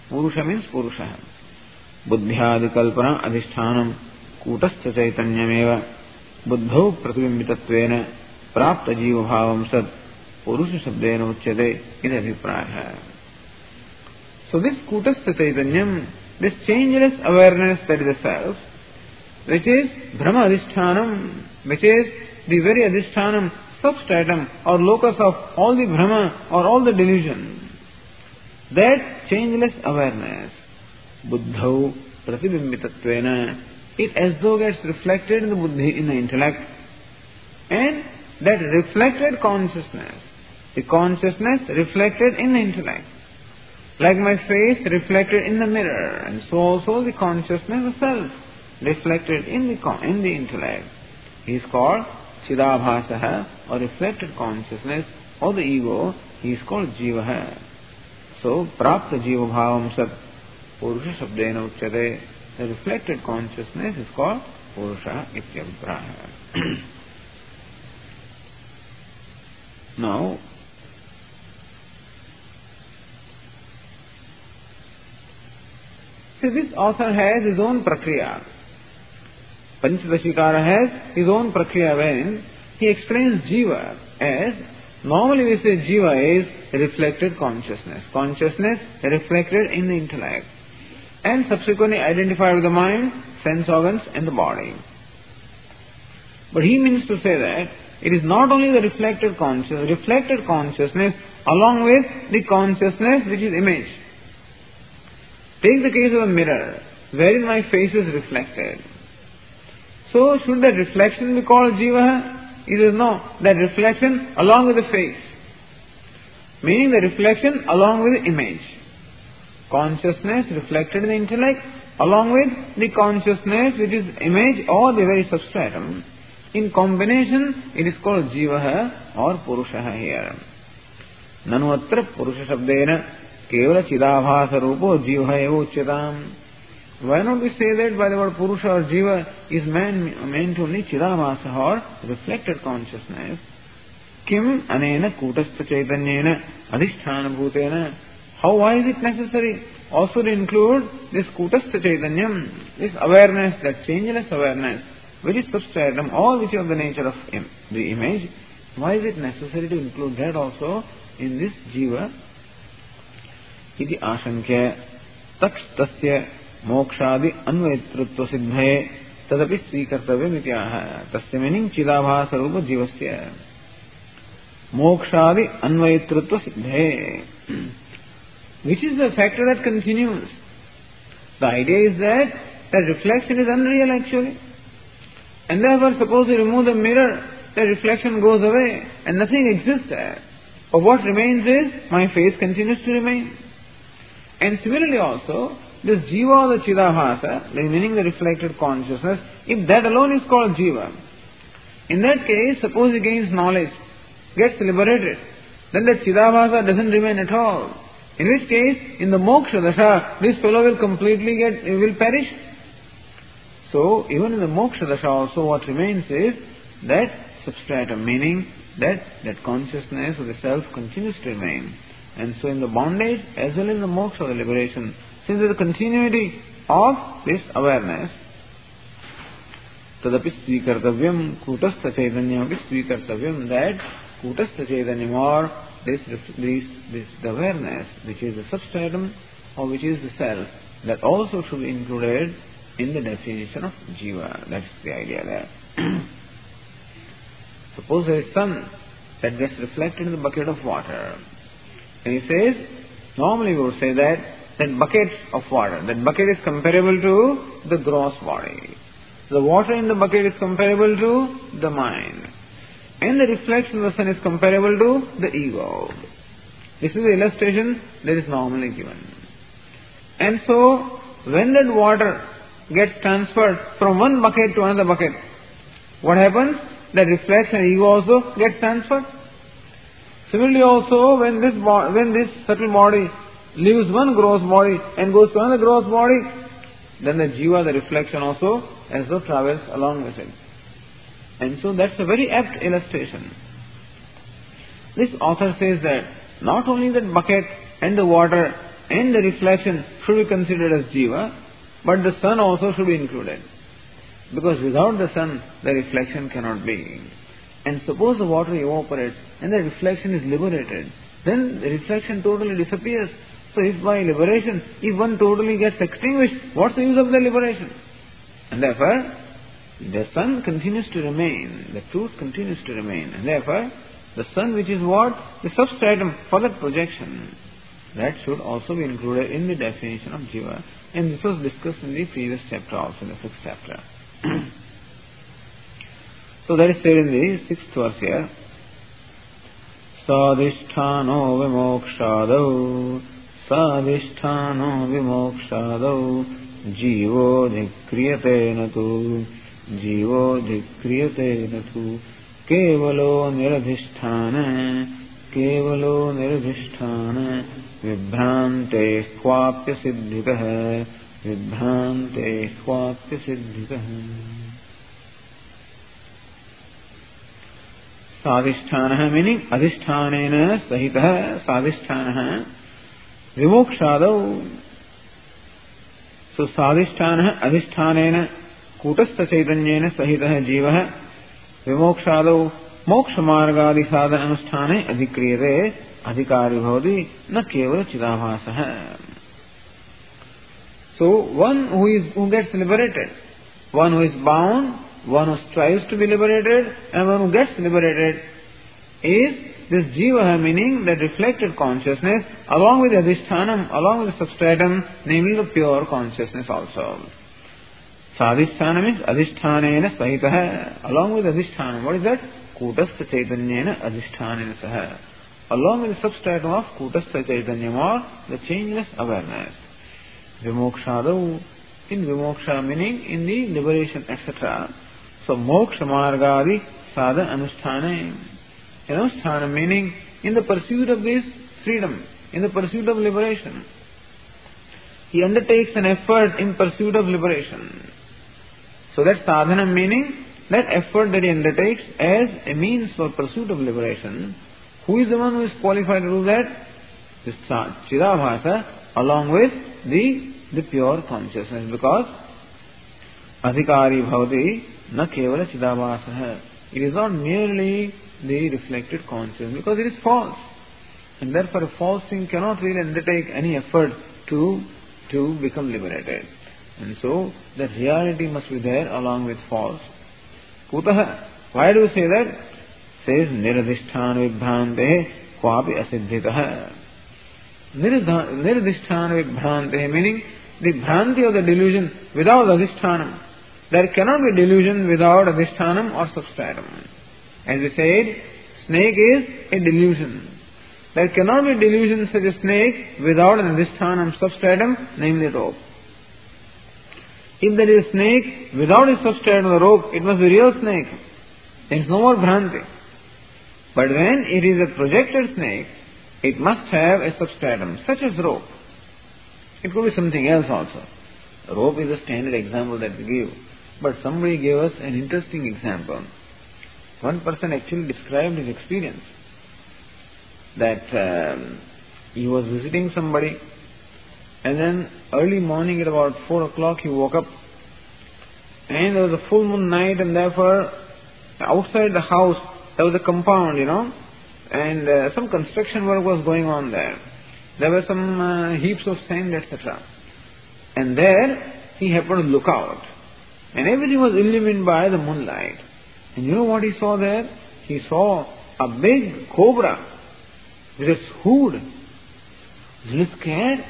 Purusha means Purusha. Buddhyadi kalpana adhishtanam kutastha chaitanyameva buddhau pratibimbitattvena prapta jiva bhavam sat Purusha shabdena uchyate id abhipraya. So this kutastha chaitanyam, this changeless awareness that is the self, which is Brahma adhishtanam, which is the very adhishtanam, substratum or locus of all the Brahma or all the delusion, that changeless awareness, buddhau pratibimbitattvena, it as though gets reflected in the buddhi, in the intellect, and that reflected consciousness, the consciousness reflected in the intellect, like my face reflected in the mirror, and so also the consciousness itself reflected in the in the intellect. He is called Chidabhasaha, or reflected consciousness, or the ego. He is called Jivaha. So, Prapta Jiva Bhavam Sat Purusha Shabdena Uchyate. The reflected consciousness is called Purusha Ityabhipraya. Now, see, this author has his own prakriya. Panchadashikara has his own prakriya wherein he explains Jiva as, normally we say Jiva is reflected consciousness. Consciousness reflected in the intellect, and subsequently identified with the mind, sense organs and the body. But he means to say that it is not only the reflected consciousness, reflected consciousness along with the consciousness which is image. Take the case of a mirror, wherein my face is reflected. So, should that reflection be called Jiva? It is no. That reflection along with the face. Meaning the reflection along with the image. Consciousness reflected in the intellect along with the consciousness which is image or the very substratum. In combination, it is called Jiva or Purusha here. Nanu atra Purusha shabdena kevala chidabhasa rupo Jiva eva uchyatam. Why not we say that by the word Purusha or Jiva is man, meant only Chidabhasa or reflected consciousness? Kim anena kutastha chaitanyena adhisthana bhutena. How, why is it necessary also to include this kutastha chaitanyam, this awareness, that changeless awareness, which is substratum, all which is of the nature of im- the image? Why is it necessary to include that also in this Jiva? Iti ashankya takstasya मोक्षादि अन्वयतृत्व सिद्धे तदपि स्वीकर्तव्यम् इत्याह. तस्य meaning चिदाभास रूप जीवस्य मोक्षादि अन्वयतृत्व सिद्धे, which is the factor that continues. The idea is that that reflection is unreal actually, and therefore suppose you remove the mirror, the reflection goes away and nothing exists there. But what remains is my face continues to remain. And similarly also, this Jiva or the Chidabhasa, meaning the reflected consciousness, if that alone is called Jiva, in that case, suppose he gains knowledge, gets liberated, then that Chidabhasa doesn't remain at all. In which case, in the Moksha Dasha, this fellow will completely get, will perish. So, even in the Moksha Dasha also, what remains is that substratum, meaning that that consciousness of the self continues to remain. And so in the bondage as well as in the moksha, the liberation, since there is a continuity of this awareness, tadapi svikartavyam kutastha chaitanyam api svikartavyam, that kutastha chaitanyam or this, this, this the awareness which is the substratum or which is the self, that also should be included in the definition of jiva. That's the idea there. Suppose there is sun that gets reflected in the bucket of water. And he says, normally we would say that that bucket of water, that bucket is comparable to the gross body. The water in the bucket is comparable to the mind. And the reflection of the sun is comparable to the ego. This is the illustration that is normally given. And so, when that water gets transferred from one bucket to another bucket, what happens? That reflection ego also gets transferred. Similarly also, when this bo- when this subtle body leaves one gross body and goes to another gross body, then the jiva, the reflection also, as though travels along with it. And so that's a very apt illustration. This author says that not only that bucket and the water and the reflection should be considered as jiva, but the sun also should be included. Because without the sun, the reflection cannot be. And suppose the water evaporates and the reflection is liberated, then the reflection totally disappears. So if by liberation, if one totally gets extinguished, what's the use of the liberation? And therefore, the sun continues to remain, the truth continues to remain. And therefore, the sun, which is what? The substratum for that projection, that should also be included in the definition of jiva. And this was discussed in the previous chapter also, in the sixth chapter. So that is said in the sixth verse here. Sadhisthano vimokshadau, sadhisthano vimokshadau, jivo dhikriyate natu, jivo dhikriyate natu, kevalo niradhisthana, kevalo niradhisthana, vibhrante hvapya siddhitah, vibhrante hvapya siddhitah. Sadhisthana meaning adhisthanena sahitah, sadhisthana vimokshadau. So sadhisthana adhisthanena kutastha chaitanyena sahitah jivah vimokshadau moksha margadi sadhana anusthane adhikriyate adhikari bhavati na kevala chidabhasah. So one who is who gets liberated, one who is bound, one who strives to be liberated, and one who gets liberated is this jiva, meaning that reflected consciousness, along with the adhisthanam, along with the substratum, namely the pure consciousness also. Sadhisthana means adhisthanena sahitah, along with adhisthanam. What is that? Kutastha chaitanyena adhisthanena saha. Along with the substratum of kutastha chaitanyam, or the changeless awareness. Vimokshadau, in vimoksha meaning in the liberation, et cetera. So moksha margadi sadhana anusthane. Anusthana meaning in the pursuit of this freedom, in the pursuit of liberation. He undertakes an effort in pursuit of liberation. So that sadhana meaning that effort that he undertakes as a means for pursuit of liberation. Who is the one who is qualified to do that? This Chidabhasa along with the, the pure consciousness. Because adhikari bhavati na kevala chidabhasah. It is not merely the reflected consciousness, because it is false. And therefore a false thing cannot really undertake any effort to, to become liberated. And so the reality must be there along with false. Kutaha. Why do we say that? Says niradhisthana vibhrante kvapi asiddhitah. Niradhisthana vibhrante meaning the bhranti of the delusion without adhisthanam. There cannot be delusion without adhisthanam or substratum. As we said, snake is a delusion. There cannot be delusion such as snake without an adhisthanam substratum, namely rope. If there is a snake without a substratum or rope, it must be real snake. There is no more bhranti. But when it is a projected snake, it must have a substratum, such as rope. It could be something else also. Rope is a standard example that we give. But somebody gave us an interesting example. One person actually described his experience. That um, he was visiting somebody, and then early morning at about four o'clock he woke up, and there was a full moon night, and therefore outside the house there was a compound, you know, and uh, some construction work was going on there. There were some uh, heaps of sand, et cetera. And there he happened to look out, and everything was illumined by the moonlight. And you know what he saw there? He saw a big cobra with its hood. He was scared.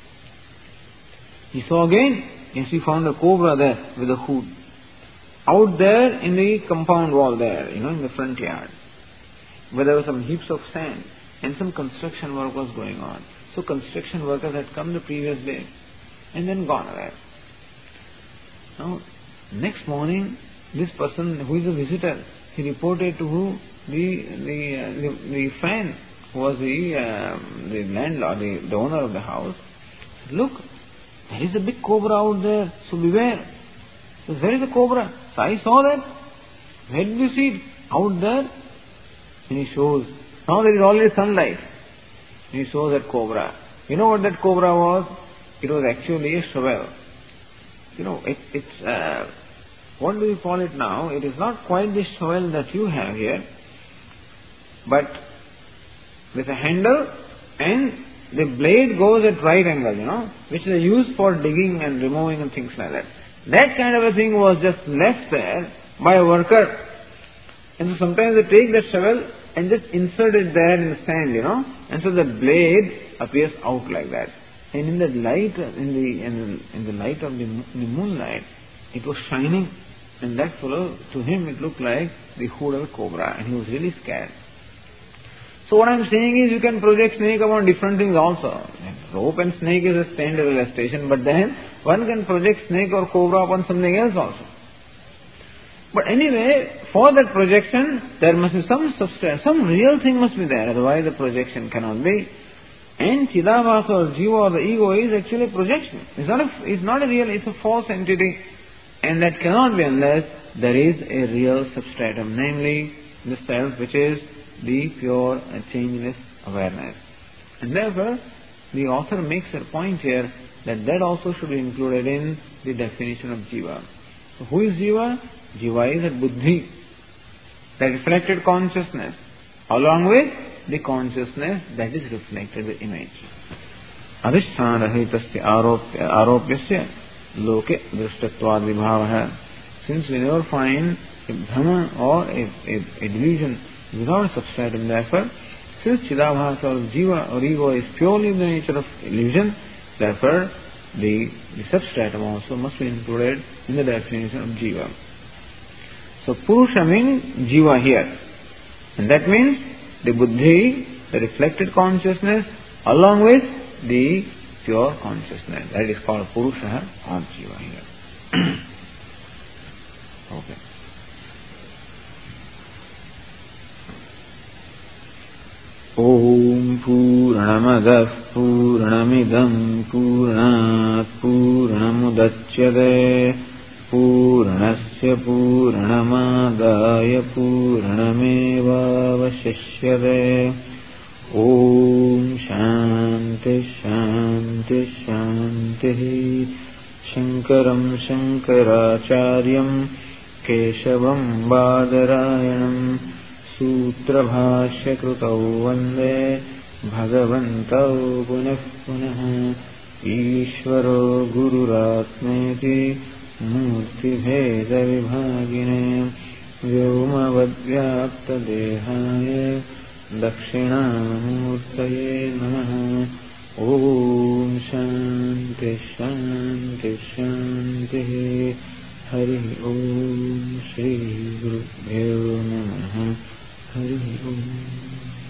He saw again, yes, he found a cobra there with a hood. Out there in the compound wall there, you know, in the front yard, where there were some heaps of sand and some construction work was going on. So construction workers had come the previous day and then gone away. Now, next morning, this person who is a visitor, he reported to who? The the uh, the, the friend who was the uh, the landlord, the, the owner of the house. Said, look, there is a big cobra out there, so beware. He said, where is the cobra? So I saw that. Where did you see it? Out there. And he shows. Now there is already sunlight. And he shows that cobra. You know what that cobra was? It was actually a shovel. You know, it, it's, uh, what do you call it now? It is not quite the shovel that you have here, but with a handle and the blade goes at right angle, you know, which is used for digging and removing and things like that. That kind of a thing was just left there by a worker. And so sometimes they take that shovel and just insert it there in the sand, you know, and so the blade appears out like that. And in the light, in the in the, in the light of the, in the moonlight, it was shining, and that fellow, to him, it looked like the hood of a cobra, and he was really scared. So what I am saying is, you can project snake upon different things also. Rope and snake is a standard illustration, but then one can project snake or cobra upon something else also. But anyway, for that projection, there must be some substance, some real thing must be there, otherwise the projection cannot be. And Chidabhasa or Jiva or the ego is actually a projection. It's not a, it's not a real, it's a false entity. And that cannot be unless there is a real substratum, namely the self, which is the pure and changeless awareness. And therefore, the author makes a point here that that also should be included in the definition of Jiva. So who is Jiva? Jiva is a buddhi, that reflected consciousness, along with the consciousness that is reflected the image. Adhisthana rahitasya aropyasya loke drishtatvad vibhavaha. Since we never find a bhrama or a, a, a delusion without a substratum, therefore, since Chidabhasa or Jiva or ego is purely in the nature of illusion, therefore the, the substratum also must be included in the definition of Jiva. So Purusha means Jiva here. And that means the buddhi, the reflected consciousness, along with the pure consciousness. That is called Purusha or Jiva here. Okay. Om Purnamadah Purnamidam Purnat Purnamudachyate Purnasya Purnamadaya Purnameva Vashishyate. Om Shanti Shanti Shanti. Shankaram Shankaracharyam Keshavam Badarayanam Sutra Bhashya Krutau Vande Bhagavantau Punah Punah. Ishvaro Gururatmeti Murti Bheda Vibhagine Vyomavadvyapta Dehaya Dakshinamurtaye Namaha. Om Shanti Shanti Shanti. Hari Om Shri Gurubhyo Namaha. Hari Om.